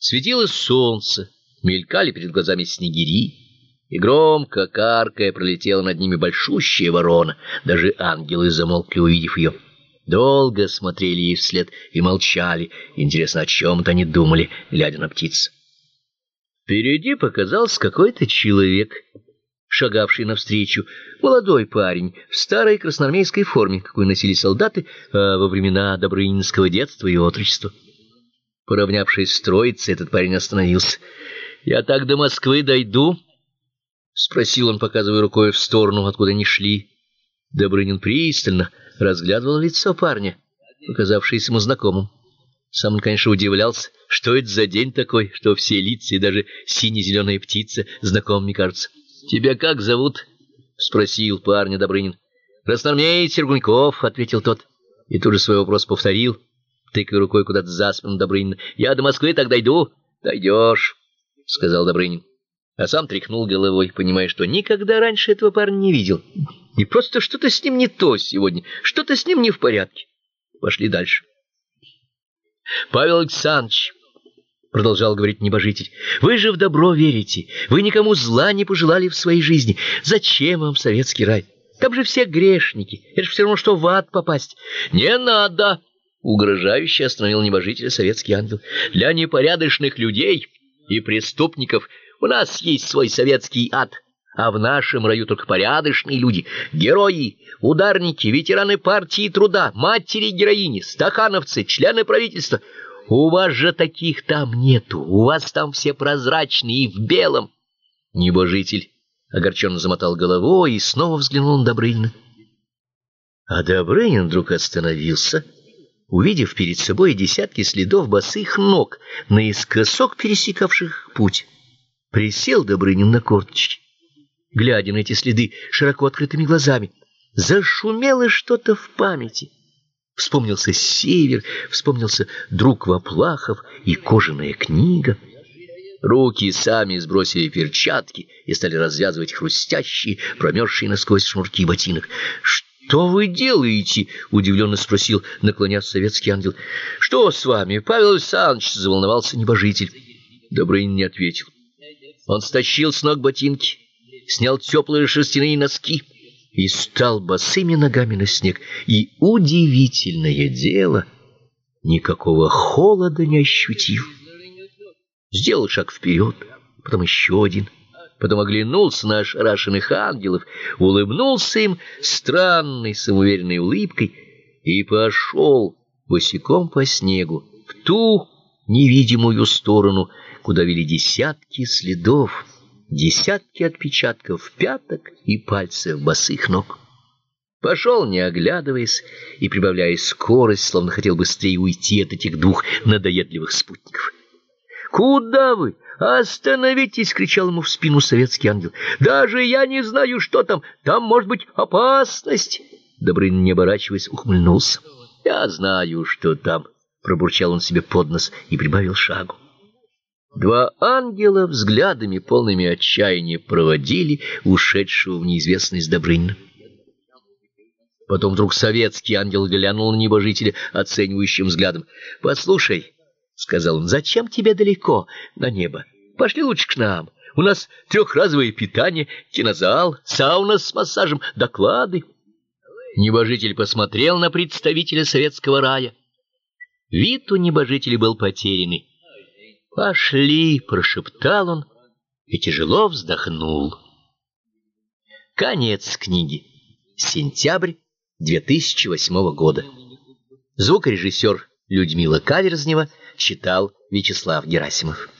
Светило солнце, мелькали перед глазами снегири, и громко каркая пролетела над ними большущая ворона. Даже ангелы замолкли, увидев ее. Долго смотрели ей вслед и молчали. Интересно, о чем-то они думали, глядя на птиц. Впереди показался какой-то человек, шагавший навстречу. Молодой парень в старой красноармейской форме, какую носили солдаты во времена добрынинского детства и отрочества. Поравнявшись с троицей, этот парень остановился. «Я так до Москвы дойду?» — спросил он, показывая рукой в сторону, откуда они шли. Добрынин пристально разглядывал лицо парня, показавшееся ему знакомым. Сам он, конечно, удивлялся, что это за день такой, что все лица и даже сине-зеленая птица знакомыми кажутся. «Тебя как зовут?» — спросил парня Добрынин. «Красноармеец Сергуньков», — ответил тот, и тут же свой вопрос повторил, тыкая рукой куда-то за спину Добрынина. «Я до Москвы так дойду?» «Дойдешь», — сказал Добрынин. А сам тряхнул головой, понимая, что никогда раньше этого парня не видел. И просто что-то с ним не то сегодня, что-то с ним не в порядке. Пошли дальше. «Павел Александрович», — продолжал говорить небожитель, — «вы же в добро верите, вы никому зла не пожелали в своей жизни. Зачем вам советский рай? Там же все грешники, это же все равно, что в ад попасть». «Не надо», — угрожающе остановил небожителя советский ангел. «Для непорядочных людей и преступников у нас есть свой советский ад, а в нашем раю только порядочные люди, герои, ударники, ветераны партии труда, матери-героини, стахановцы, члены правительства. У вас же таких там нету, у вас там все прозрачные и в белом». Небожитель огорченно замотал головой и снова взглянул на Добрынина. А Добрынин вдруг остановился, увидев перед собой десятки следов босых ног, наискосок пересекавших путь. Присел Добрынин на корточки, глядя на эти следы широко открытыми глазами. Зашумело что-то в памяти. Вспомнился север, вспомнился друг Воплахов и кожаная книга. Руки сами сбросили перчатки и стали развязывать хрустящие, промерзшие насквозь шнурки ботинок. «Что вы делаете?» — удивленно спросил, наклонясь советский ангел. «Что с вами, Павел Александрович?» — заволновался небожитель. Добрынин не ответил. Он стащил с ног ботинки, снял теплые шерстяные носки и стал босыми ногами на снег. И удивительное дело, никакого холода не ощутил. Сделал шаг вперед, потом еще один, потом оглянулся на ошарашенных ангелов, улыбнулся им странной самоуверенной улыбкой и пошел босиком по снегу в ту невидимую сторону, куда вели десятки следов, десятки отпечатков пяток и пальцев босых ног. Пошел, не оглядываясь и прибавляя скорость, словно хотел быстрее уйти от этих двух надоедливых спутников. «Куда вы? Остановитесь!» — кричал ему в спину советский ангел. «Даже я не знаю, что там. Там может быть опасность!» Добрынин, не оборачиваясь, ухмыльнулся. «Я знаю, что там!» — пробурчал он себе под нос и прибавил шагу. Два ангела взглядами, полными отчаяния, проводили ушедшего в неизвестность Добрынина. Потом вдруг советский ангел глянул на небожителя оценивающим взглядом. «Послушай», — сказал он, — «зачем тебе далеко на небо? Пошли лучше к нам. У нас трехразовое питание, кинозал, сауна с массажем, доклады». Небожитель посмотрел на представителя советского рая. Вид у небожителя был потерянный. «Пошли», — прошептал он и тяжело вздохнул. Конец книги. Сентябрь 2008 года. Звукорежиссер Людмила Каверзнева читал Вячеслав Герасимов.